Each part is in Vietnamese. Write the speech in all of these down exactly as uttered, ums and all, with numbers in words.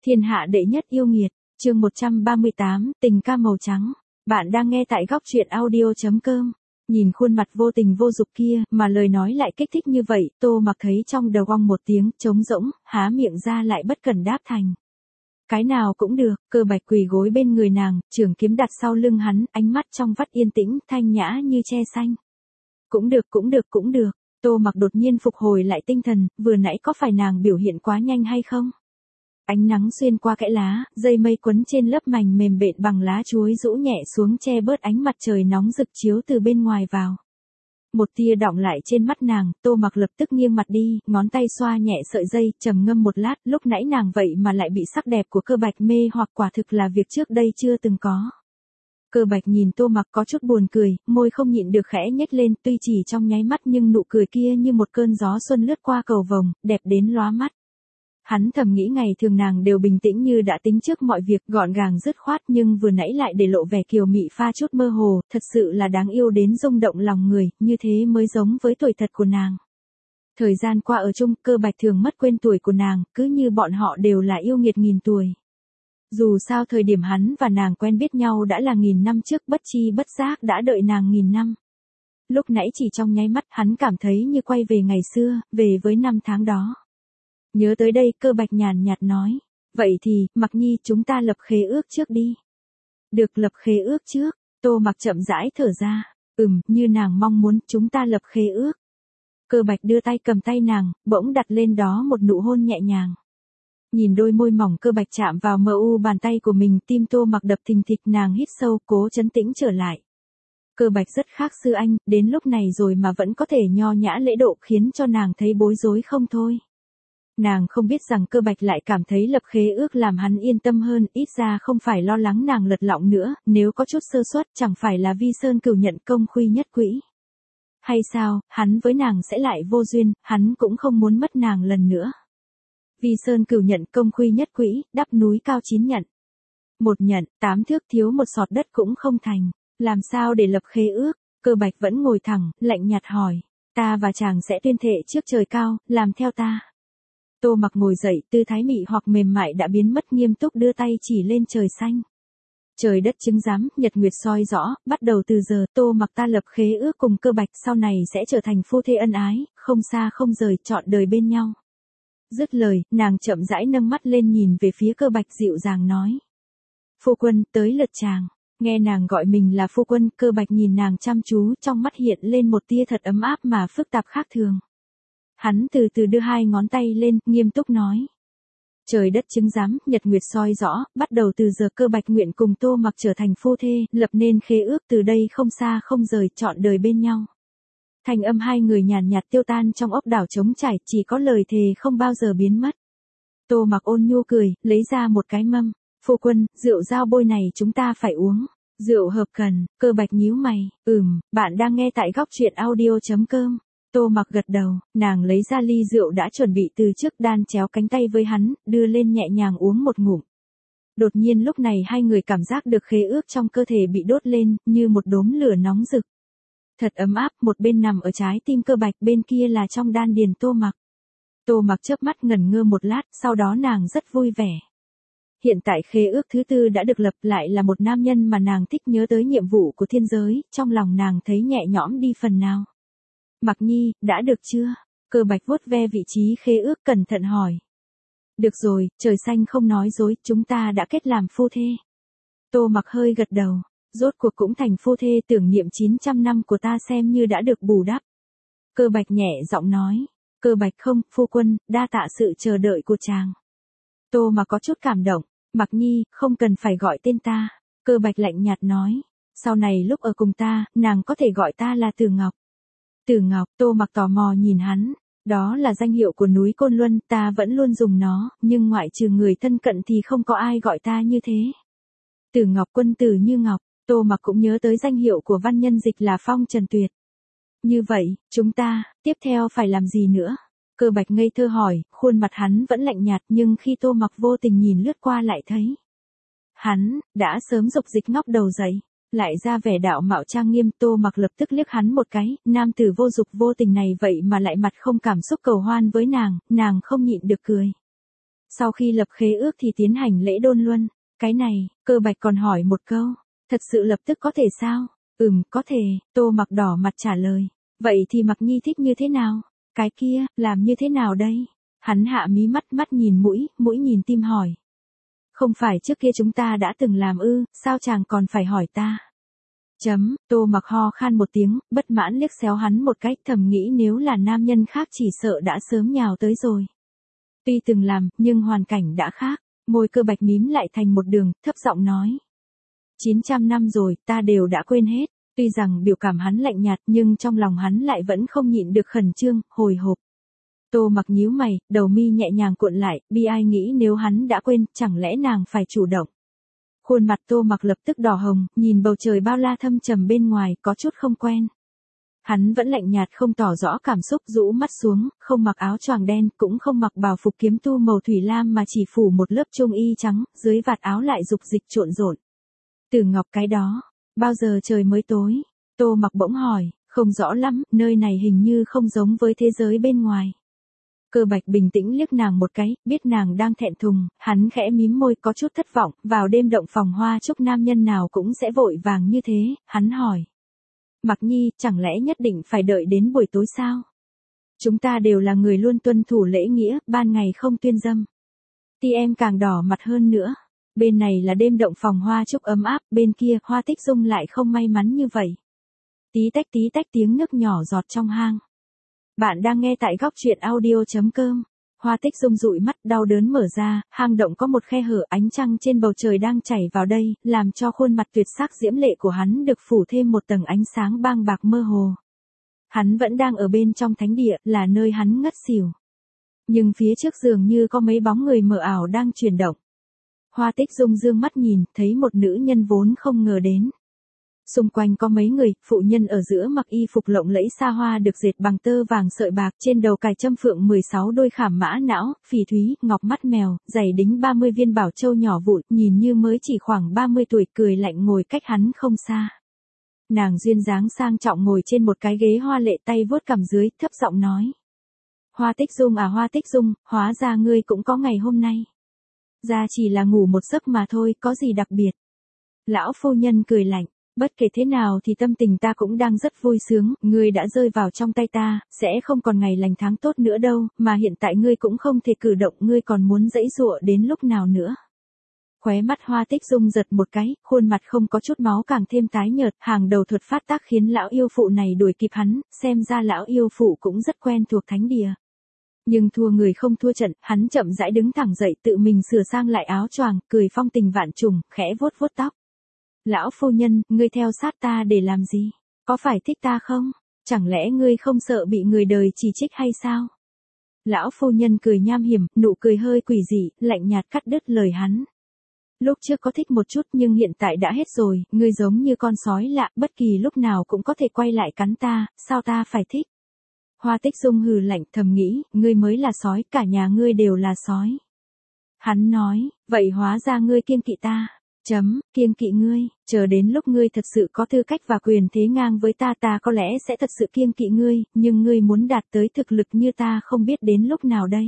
Thiên hạ đệ nhất yêu nghiệt, chương một trăm ba mươi tám, tình ca màu trắng. Bạn đang nghe tại góc truyện audio.com. Nhìn khuôn mặt vô tình vô dục kia, mà lời nói lại kích thích như vậy, Tô Mặc thấy trong đầu ong một tiếng, trống rỗng, há miệng ra lại bất cần đáp thành. Cái nào cũng được, Cơ Bạch quỳ gối bên người nàng, trường kiếm đặt sau lưng hắn, ánh mắt trong vắt yên tĩnh, thanh nhã như tre xanh. Cũng được, cũng được, cũng được. Tô Mặc đột nhiên phục hồi lại tinh thần, vừa nãy có phải nàng biểu hiện quá nhanh hay không? Ánh nắng xuyên qua kẽ lá, dây mây quấn trên lớp mành mềm bện bằng lá chuối rũ nhẹ xuống che bớt ánh mặt trời nóng rực chiếu từ bên ngoài vào. Một tia đọng lại trên mắt nàng, Tô Mặc lập tức nghiêng mặt đi, ngón tay xoa nhẹ sợi dây, trầm ngâm một lát, lúc nãy nàng vậy mà lại bị sắc đẹp của Cơ Bạch mê hoặc quả thực là việc trước đây chưa từng có. Cơ Bạch nhìn Tô Mặc có chút buồn cười, môi không nhịn được khẽ nhếch lên, tuy chỉ trong nháy mắt nhưng nụ cười kia như một cơn gió xuân lướt qua cầu vồng, đẹp đến lóa mắt. Hắn thầm nghĩ ngày thường nàng đều bình tĩnh như đã tính trước mọi việc, gọn gàng dứt khoát, nhưng vừa nãy lại để lộ vẻ kiều mị pha chút mơ hồ, thật sự là đáng yêu đến rung động lòng người, như thế mới giống với tuổi thật của nàng. Thời gian qua ở chung, Cơ Bạch thường mất quên tuổi của nàng, cứ như bọn họ đều là yêu nghiệt nghìn tuổi. Dù sao thời điểm hắn và nàng quen biết nhau đã là nghìn năm trước, bất chi bất giác đã đợi nàng nghìn năm. Lúc nãy chỉ trong nháy mắt hắn cảm thấy như quay về ngày xưa, về với năm tháng đó. Nhớ tới đây, Cơ Bạch nhàn nhạt nói, vậy thì, Mặc Nhi, chúng ta lập khế ước trước đi. Được, lập khế ước trước. Tô Mặc chậm rãi thở ra, ừm, như nàng mong muốn, chúng ta lập khế ước. Cơ Bạch đưa tay cầm tay nàng, bỗng đặt lên đó một nụ hôn nhẹ nhàng. Nhìn đôi môi mỏng Cơ Bạch chạm vào mờ u bàn tay của mình, tim Tô Mặc đập thình thịch, nàng hít sâu, cố trấn tĩnh trở lại. Cơ Bạch rất khác xưa anh, đến lúc này rồi mà vẫn có thể nho nhã lễ độ, khiến cho nàng thấy bối rối không thôi. Nàng không biết rằng Cơ Bạch lại cảm thấy lập khế ước làm hắn yên tâm hơn, ít ra không phải lo lắng nàng lật lọng nữa, nếu có chút sơ suất chẳng phải là Vi Sơn Cửu nhận công khuy nhất quỹ. Hay sao, hắn với nàng sẽ lại vô duyên, hắn cũng không muốn mất nàng lần nữa. Vi Sơn Cửu nhận công khuy nhất quỹ, đắp núi cao chín nhận. Một nhận, tám thước thiếu một sọt đất cũng không thành, làm sao để lập khế ước? Cơ Bạch vẫn ngồi thẳng, lạnh nhạt hỏi, ta và chàng sẽ tuyên thệ trước trời cao, làm theo ta. Tô Mặc ngồi dậy, tư thái mị hoặc mềm mại đã biến mất, nghiêm túc đưa tay chỉ lên trời xanh. Trời đất chứng giám, nhật nguyệt soi rõ, bắt đầu từ giờ, Tô Mặc ta lập khế ước cùng Cơ Bạch, sau này sẽ trở thành phu thê ân ái, không xa không rời, trọn đời bên nhau. Dứt lời, nàng chậm rãi nâng mắt lên nhìn về phía Cơ Bạch, dịu dàng nói. Phu quân, tới lượt chàng. Nghe nàng gọi mình là phu quân, Cơ Bạch nhìn nàng chăm chú, trong mắt hiện lên một tia thật ấm áp mà phức tạp khác thường. Hắn từ từ đưa hai ngón tay lên, nghiêm túc nói. Trời đất chứng giám, nhật nguyệt soi rõ, bắt đầu từ giờ Cơ Bạch nguyện cùng Tô Mặc trở thành phu thê, lập nên khế ước từ đây không xa không rời, trọn đời bên nhau. Thành âm hai người nhàn nhạt tiêu tan trong ốc đảo trống trải, chỉ có lời thề không bao giờ biến mất. Tô Mặc ôn nhu cười, lấy ra một cái mâm. Phu quân, rượu dao bôi này chúng ta phải uống. Rượu hợp cần. Cơ Bạch nhíu mày, ừm, bạn đang nghe tại góc truyện audio.com. Tô Mặc gật đầu, nàng lấy ra ly rượu đã chuẩn bị từ trước, đan chéo cánh tay với hắn, đưa lên nhẹ nhàng uống một ngụm. Đột nhiên lúc này hai người cảm giác được khế ước trong cơ thể bị đốt lên, như một đốm lửa nóng rực. Thật ấm áp, một bên nằm ở trái tim Cơ Bạch, bên kia là trong đan điền Tô Mặc. Tô Mặc chớp mắt ngẩn ngơ một lát, sau đó nàng rất vui vẻ. Hiện tại khế ước thứ tư đã được lập, lại là một nam nhân mà nàng thích, nhớ tới nhiệm vụ của thiên giới, trong lòng nàng thấy nhẹ nhõm đi phần nào. Mặc Nhi, đã được chưa? Cơ Bạch vuốt ve vị trí khế ước cẩn thận hỏi. Được rồi, trời xanh không nói dối, chúng ta đã kết làm phu thê. Tô Mặc hơi gật đầu, rốt cuộc cũng thành phu thê, tưởng niệm chín trăm năm của ta xem như đã được bù đắp. Cơ Bạch nhẹ giọng nói. Cơ Bạch không, phu quân, đa tạ sự chờ đợi của chàng. Tô Mặc có chút cảm động. Mặc Nhi, không cần phải gọi tên ta. Cơ Bạch lạnh nhạt nói. Sau này lúc ở cùng ta, nàng có thể gọi ta là Tử Ngọc. Tử Ngọc, Tô Mặc tò mò nhìn hắn. Đó là danh hiệu của núi Côn Luân, ta vẫn luôn dùng nó, nhưng ngoại trừ người thân cận thì không có ai gọi ta như thế. Tử Ngọc, quân tử như ngọc. Tô Mặc cũng nhớ tới danh hiệu của văn nhân dịch là Phong Trần Tuyệt. Như vậy, chúng ta, tiếp theo phải làm gì nữa? Cơ Bạch ngây thơ hỏi, khuôn mặt hắn vẫn lạnh nhạt, nhưng khi Tô Mặc vô tình nhìn lướt qua lại thấy. Hắn, đã sớm dục dịch ngóc đầu dậy. Lại ra vẻ đạo mạo trang nghiêm. Tô Mặc lập tức liếc hắn một cái, nam tử vô dục vô tình này vậy mà lại mặt không cảm xúc cầu hoan với nàng, nàng không nhịn được cười. Sau khi lập khế ước thì tiến hành lễ đôn luân. Cái này, Cơ Bạch còn hỏi một câu, thật sự lập tức có thể sao? Ừm, có thể, Tô Mặc đỏ mặt trả lời. Vậy thì Mặc Nhi thích như thế nào? Cái kia, làm như thế nào đây? Hắn hạ mí mắt, mắt nhìn mũi, mũi nhìn tim hỏi. Không phải trước kia chúng ta đã từng làm ư, sao chàng còn phải hỏi ta? Chấm, Tô Mặc ho khan một tiếng, bất mãn liếc xéo hắn một cách, thầm nghĩ nếu là nam nhân khác chỉ sợ đã sớm nhào tới rồi. Tuy từng làm, nhưng hoàn cảnh đã khác, môi Cơ Bạch mím lại thành một đường, thấp giọng nói. chín trăm năm rồi, ta đều đã quên hết. Tuy rằng biểu cảm hắn lạnh nhạt nhưng trong lòng hắn lại vẫn không nhịn được khẩn trương, hồi hộp. Tô Mặc nhíu mày, đầu mi nhẹ nhàng cuộn lại, bi ai nghĩ nếu hắn đã quên, chẳng lẽ nàng phải chủ động. Khuôn mặt Tô Mặc lập tức đỏ hồng, nhìn bầu trời bao la thâm trầm bên ngoài, có chút không quen. Hắn vẫn lạnh nhạt không tỏ rõ cảm xúc, rũ mắt xuống, không mặc áo choàng đen, cũng không mặc bào phục kiếm tu màu thủy lam mà chỉ phủ một lớp trung y trắng, dưới vạt áo lại dục dịch trộn rộn. Tử Ngọc cái đó, bao giờ trời mới tối? Tô Mặc bỗng hỏi, không rõ lắm, nơi này hình như không giống với thế giới bên ngoài. Cơ Bạch bình tĩnh liếc nàng một cái, biết nàng đang thẹn thùng, hắn khẽ mím môi có chút thất vọng, vào đêm động phòng hoa chúc nam nhân nào cũng sẽ vội vàng như thế, hắn hỏi. Mặc Nhi, chẳng lẽ nhất định phải đợi đến buổi tối sao? Chúng ta đều là người luôn tuân thủ lễ nghĩa, ban ngày không tuyên dâm. Ti em càng đỏ mặt hơn nữa. Bên này là đêm động phòng hoa chúc ấm áp, bên kia Hoa Tích Dung lại không may mắn như vậy. Tí tách tí tách tiếng nước nhỏ giọt trong hang. Bạn đang nghe tại góc truyện audio chấm com. Hoa Tích Dung dụi mắt đau đớn mở ra, hang động có một khe hở, ánh trăng trên bầu trời đang chảy vào đây, làm cho khuôn mặt tuyệt sắc diễm lệ của hắn được phủ thêm một tầng ánh sáng bang bạc mơ hồ. Hắn vẫn đang ở bên trong thánh địa, là nơi hắn ngất xỉu. Nhưng phía trước dường như có mấy bóng người mờ ảo đang chuyển động. Hoa Tích Dung dương mắt nhìn, thấy một nữ nhân vốn không ngờ đến. Xung quanh có mấy người, phụ nhân ở giữa mặc y phục lộng lẫy xa hoa được dệt bằng tơ vàng sợi bạc, trên đầu cài châm phượng mười sáu đôi khảm mã não, phỉ thúy, ngọc mắt mèo, giày đính ba mươi viên bảo châu nhỏ vụn, nhìn như mới chỉ khoảng ba mươi tuổi, cười lạnh ngồi cách hắn không xa. Nàng duyên dáng sang trọng ngồi trên một cái ghế hoa lệ, tay vuốt cằm dưới, thấp giọng nói. Hoa Tích Dung à Hoa Tích Dung, hóa ra ngươi cũng có ngày hôm nay. Ra chỉ là ngủ một giấc mà thôi, có gì đặc biệt. Lão phu nhân cười lạnh. Bất kể thế nào thì tâm tình ta cũng đang rất vui sướng, ngươi đã rơi vào trong tay ta, sẽ không còn ngày lành tháng tốt nữa đâu, mà hiện tại ngươi cũng không thể cử động, ngươi còn muốn giãy giụa đến lúc nào nữa. Khóe mắt Hoa Tích Dung giật một cái, khuôn mặt không có chút máu càng thêm tái nhợt, hàng đầu thuật phát tác khiến lão yêu phụ này đuổi kịp hắn, xem ra lão yêu phụ cũng rất quen thuộc thánh địa. Nhưng thua người không thua trận, hắn chậm rãi đứng thẳng dậy, tự mình sửa sang lại áo choàng, cười phong tình vạn trùng, khẽ vuốt vuốt tóc. Lão phu nhân, ngươi theo sát ta để làm gì? Có phải thích ta không? Chẳng lẽ ngươi không sợ bị người đời chỉ trích hay sao? Lão phu nhân cười nham hiểm, nụ cười hơi quỷ dị, lạnh nhạt cắt đứt lời hắn. Lúc trước có thích một chút nhưng hiện tại đã hết rồi, ngươi giống như con sói lạ, bất kỳ lúc nào cũng có thể quay lại cắn ta, sao ta phải thích? Hoa Tích Dung hừ lạnh, thầm nghĩ, ngươi mới là sói, cả nhà ngươi đều là sói. Hắn nói, vậy hóa ra ngươi kiêng kỵ ta. Chấm, kiêng kỵ ngươi, chờ đến lúc ngươi thật sự có tư cách và quyền thế ngang với ta, ta có lẽ sẽ thật sự kiêng kỵ ngươi, nhưng ngươi muốn đạt tới thực lực như ta không biết đến lúc nào đây.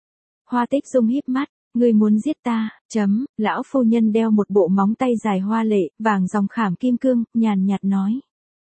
Hoa Tích Dung híp mắt, ngươi muốn giết ta, chấm, lão phu nhân đeo một bộ móng tay dài hoa lệ, vàng dòng khảm kim cương, nhàn nhạt nói.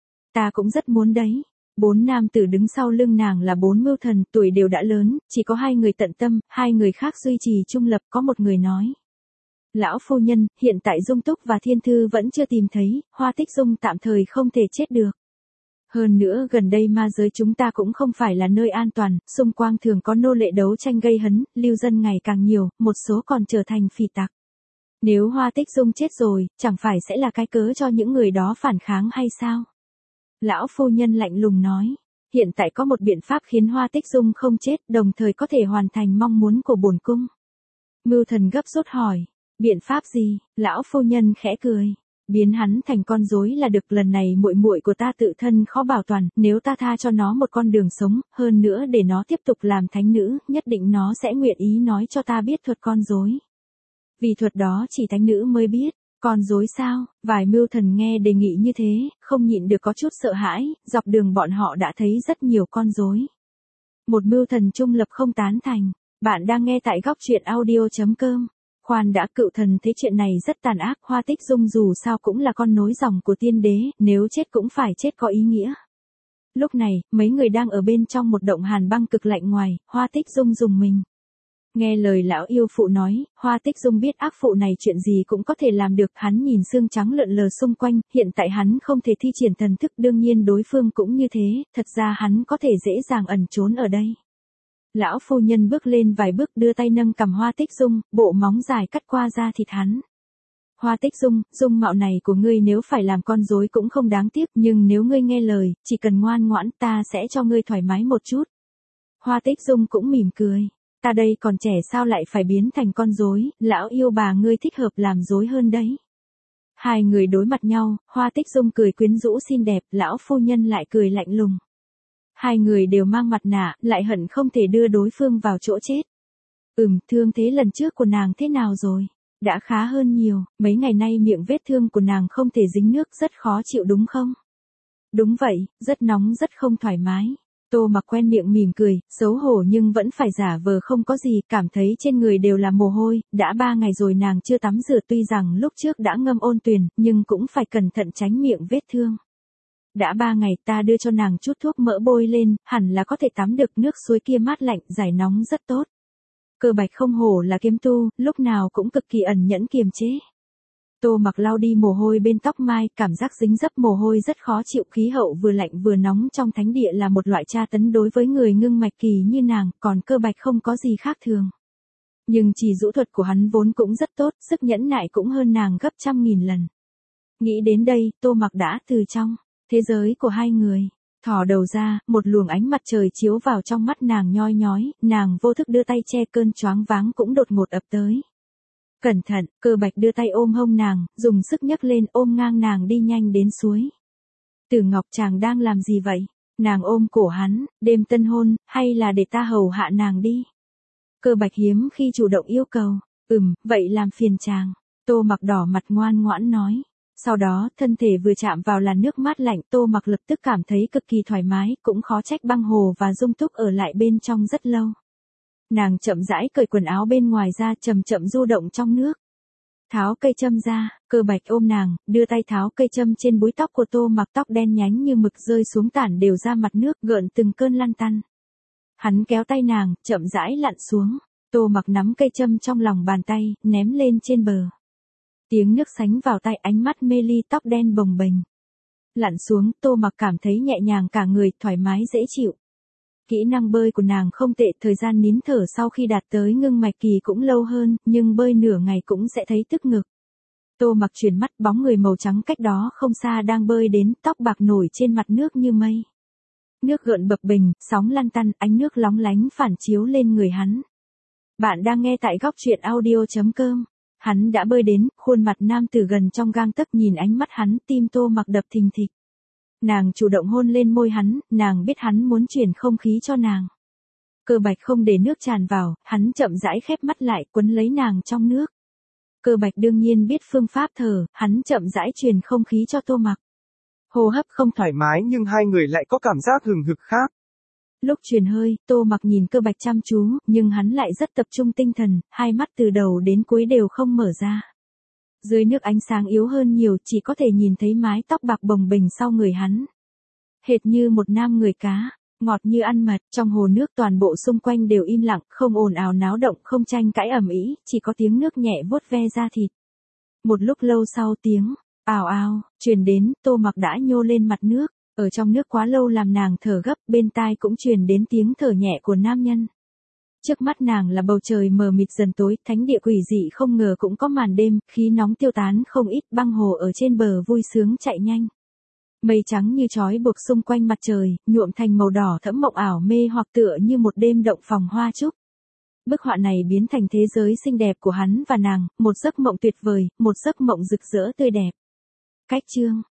Ta cũng rất muốn đấy. Bốn nam tử đứng sau lưng nàng là bốn mưu thần, tuổi đều đã lớn, chỉ có hai người tận tâm, hai người khác duy trì trung lập, có một người nói. Lão phu nhân, hiện tại Dung Túc và Thiên Thư vẫn chưa tìm thấy, Hoa Tích Dung tạm thời không thể chết được. Hơn nữa gần đây ma giới chúng ta cũng không phải là nơi an toàn, xung quanh thường có nô lệ đấu tranh gây hấn, lưu dân ngày càng nhiều, một số còn trở thành phỉ tặc. Nếu Hoa Tích Dung chết rồi, chẳng phải sẽ là cái cớ cho những người đó phản kháng hay sao? Lão phu nhân lạnh lùng nói, hiện tại có một biện pháp khiến Hoa Tích Dung không chết, đồng thời có thể hoàn thành mong muốn của bổn cung. Mưu thần gấp rút hỏi. Biện pháp gì? Lão phu nhân khẽ cười. Biến hắn thành con rối là được, lần này muội muội của ta tự thân khó bảo toàn, nếu ta tha cho nó một con đường sống, hơn nữa để nó tiếp tục làm thánh nữ, nhất định nó sẽ nguyện ý nói cho ta biết thuật con rối. Vì thuật đó chỉ thánh nữ mới biết. Con rối sao? Vài mưu thần nghe đề nghị như thế, không nhịn được có chút sợ hãi, dọc đường bọn họ đã thấy rất nhiều con rối. Một mưu thần trung lập không tán thành. Bạn đang nghe tại góc truyện audio chấm com. Khoan đã, cựu thần thấy chuyện này rất tàn ác, Hoa Tích Dung dù sao cũng là con nối dòng của tiên đế, nếu chết cũng phải chết có ý nghĩa. Lúc này, mấy người đang ở bên trong một động hàn băng cực lạnh ngoài, Hoa Tích Dung dùng mình. Nghe lời lão yêu phụ nói, Hoa Tích Dung biết ác phụ này chuyện gì cũng có thể làm được, hắn nhìn xương trắng lượn lờ xung quanh, hiện tại hắn không thể thi triển thần thức, đương nhiên đối phương cũng như thế, thật ra hắn có thể dễ dàng ẩn trốn ở đây. Lão phu nhân bước lên vài bước đưa tay nâng cầm Hoa Tích Dung, bộ móng dài cắt qua da thịt hắn. Hoa Tích Dung, dung mạo này của ngươi nếu phải làm con rối cũng không đáng tiếc, nhưng nếu ngươi nghe lời, chỉ cần ngoan ngoãn ta sẽ cho ngươi thoải mái một chút. Hoa Tích Dung cũng mỉm cười. Ta đây còn trẻ sao lại phải biến thành con rối, lão yêu bà ngươi thích hợp làm rối hơn đấy. Hai người đối mặt nhau, Hoa Tích Dung cười quyến rũ xinh đẹp, lão phu nhân lại cười lạnh lùng. Hai người đều mang mặt nạ, lại hận không thể đưa đối phương vào chỗ chết. Ừm, thương thế lần trước của nàng thế nào rồi? Đã khá hơn nhiều, mấy ngày nay miệng vết thương của nàng không thể dính nước, rất khó chịu đúng không? Đúng vậy, rất nóng rất không thoải mái. Tô Mặc quen miệng mỉm cười, xấu hổ nhưng vẫn phải giả vờ không có gì, cảm thấy trên người đều là mồ hôi, đã ba ngày rồi nàng chưa tắm rửa, tuy rằng lúc trước đã ngâm ôn tuyền, nhưng cũng phải cẩn thận tránh miệng vết thương. Đã ba ngày, ta đưa cho nàng chút thuốc mỡ bôi lên, hẳn là có thể tắm được, nước suối kia mát lạnh, giải nóng rất tốt. Cơ Bạch không hổ là kiếm tu, lúc nào cũng cực kỳ ẩn nhẫn kiềm chế. Tô Mặc lau đi mồ hôi bên tóc mai, cảm giác dính dấp mồ hôi rất khó chịu, khí hậu vừa lạnh vừa nóng trong thánh địa là một loại tra tấn đối với người ngưng mạch kỳ như nàng, còn Cơ Bạch không có gì khác thường. Nhưng chỉ dũ thuật của hắn vốn cũng rất tốt, sức nhẫn nại cũng hơn nàng gấp trăm nghìn lần. Nghĩ đến đây, Tô Mặc đã từ trong thế giới của hai người thò đầu ra, một luồng ánh mặt trời chiếu vào trong mắt nàng nhoi nhói, nàng vô thức đưa tay che cơn choáng váng cũng đột ngột ập tới. Cẩn thận, Cơ Bạch đưa tay ôm hông nàng, dùng sức nhấc lên ôm ngang nàng đi nhanh đến suối. Tử Ngọc chàng đang làm gì vậy? Nàng ôm cổ hắn, đêm tân hôn, hay là để ta hầu hạ nàng đi? Cơ Bạch hiếm khi chủ động yêu cầu, ừm, vậy làm phiền chàng. Tô Mặc đỏ mặt ngoan ngoãn nói. Sau đó, thân thể vừa chạm vào làn nước mát lạnh, Tô Mặc lập tức cảm thấy cực kỳ thoải mái, cũng khó trách Băng Hồ và Dung Túc ở lại bên trong rất lâu. Nàng chậm rãi cởi quần áo bên ngoài ra, chậm chậm du động trong nước. Tháo cây châm ra, Cơ Bạch ôm nàng, đưa tay tháo cây châm trên búi tóc của Tô Mặc, tóc đen nhánh như mực rơi xuống tản đều ra mặt nước, gợn từng cơn lăn tăn. Hắn kéo tay nàng, chậm rãi lặn xuống. Tô Mặc nắm cây châm trong lòng bàn tay, ném lên trên bờ. Tiếng nước sánh vào tay, ánh mắt mê ly, tóc đen bồng bềnh. Lặn xuống, Tô Mặc cảm thấy nhẹ nhàng cả người, thoải mái dễ chịu. Kỹ năng bơi của nàng không tệ, thời gian nín thở sau khi đạt tới ngưng mạch kỳ cũng lâu hơn, nhưng bơi nửa ngày cũng sẽ thấy tức ngực. Tô Mặc chuyển mắt, bóng người màu trắng cách đó không xa đang bơi đến, tóc bạc nổi trên mặt nước như mây. Nước gợn bập bềnh, sóng lăn tăn, ánh nước lóng lánh phản chiếu lên người hắn. Bạn đang nghe tại góc truyện audio chấm com. Hắn đã bơi đến, khuôn mặt nam tử gần trong gang tấc, nhìn ánh mắt hắn, tim Tô Mặc đập thình thịch. Nàng chủ động hôn lên môi hắn, nàng biết hắn muốn chuyển không khí cho nàng. Cơ Bạch không để nước tràn vào, hắn chậm rãi khép mắt lại, quấn lấy nàng trong nước. Cơ Bạch đương nhiên biết phương pháp thở, hắn chậm rãi truyền không khí cho Tô Mặc. Hô hấp không thoải mái nhưng hai người lại có cảm giác hừng hực khác. Lúc truyền hơi, Tô Mặc nhìn Cơ Bạch chăm chú, nhưng hắn lại rất tập trung tinh thần, hai mắt từ đầu đến cuối đều không mở ra. Dưới nước ánh sáng yếu hơn nhiều, chỉ có thể nhìn thấy mái tóc bạc bồng bềnh sau người hắn. Hệt như một nam người cá, ngọt như ăn mật, trong hồ nước toàn bộ xung quanh đều im lặng, không ồn ào náo động, không tranh cãi ầm ĩ, chỉ có tiếng nước nhẹ vuốt ve da thịt. Một lúc lâu sau tiếng ào ào truyền đến, Tô Mặc đã nhô lên mặt nước, ở trong nước quá lâu làm nàng thở gấp, bên tai cũng truyền đến tiếng thở nhẹ của nam nhân. Trước mắt nàng là bầu trời mờ mịt dần tối, thánh địa quỷ dị không ngờ cũng có màn đêm, khí nóng tiêu tán không ít, Băng Hồ ở trên bờ vui sướng chạy nhanh. Mây trắng như trói buộc xung quanh mặt trời, nhuộm thành màu đỏ thẫm mộng ảo mê hoặc tựa như một đêm động phòng hoa trúc. Bức họa này biến thành thế giới xinh đẹp của hắn và nàng, một giấc mộng tuyệt vời, một giấc mộng rực rỡ tươi đẹp. Cách chương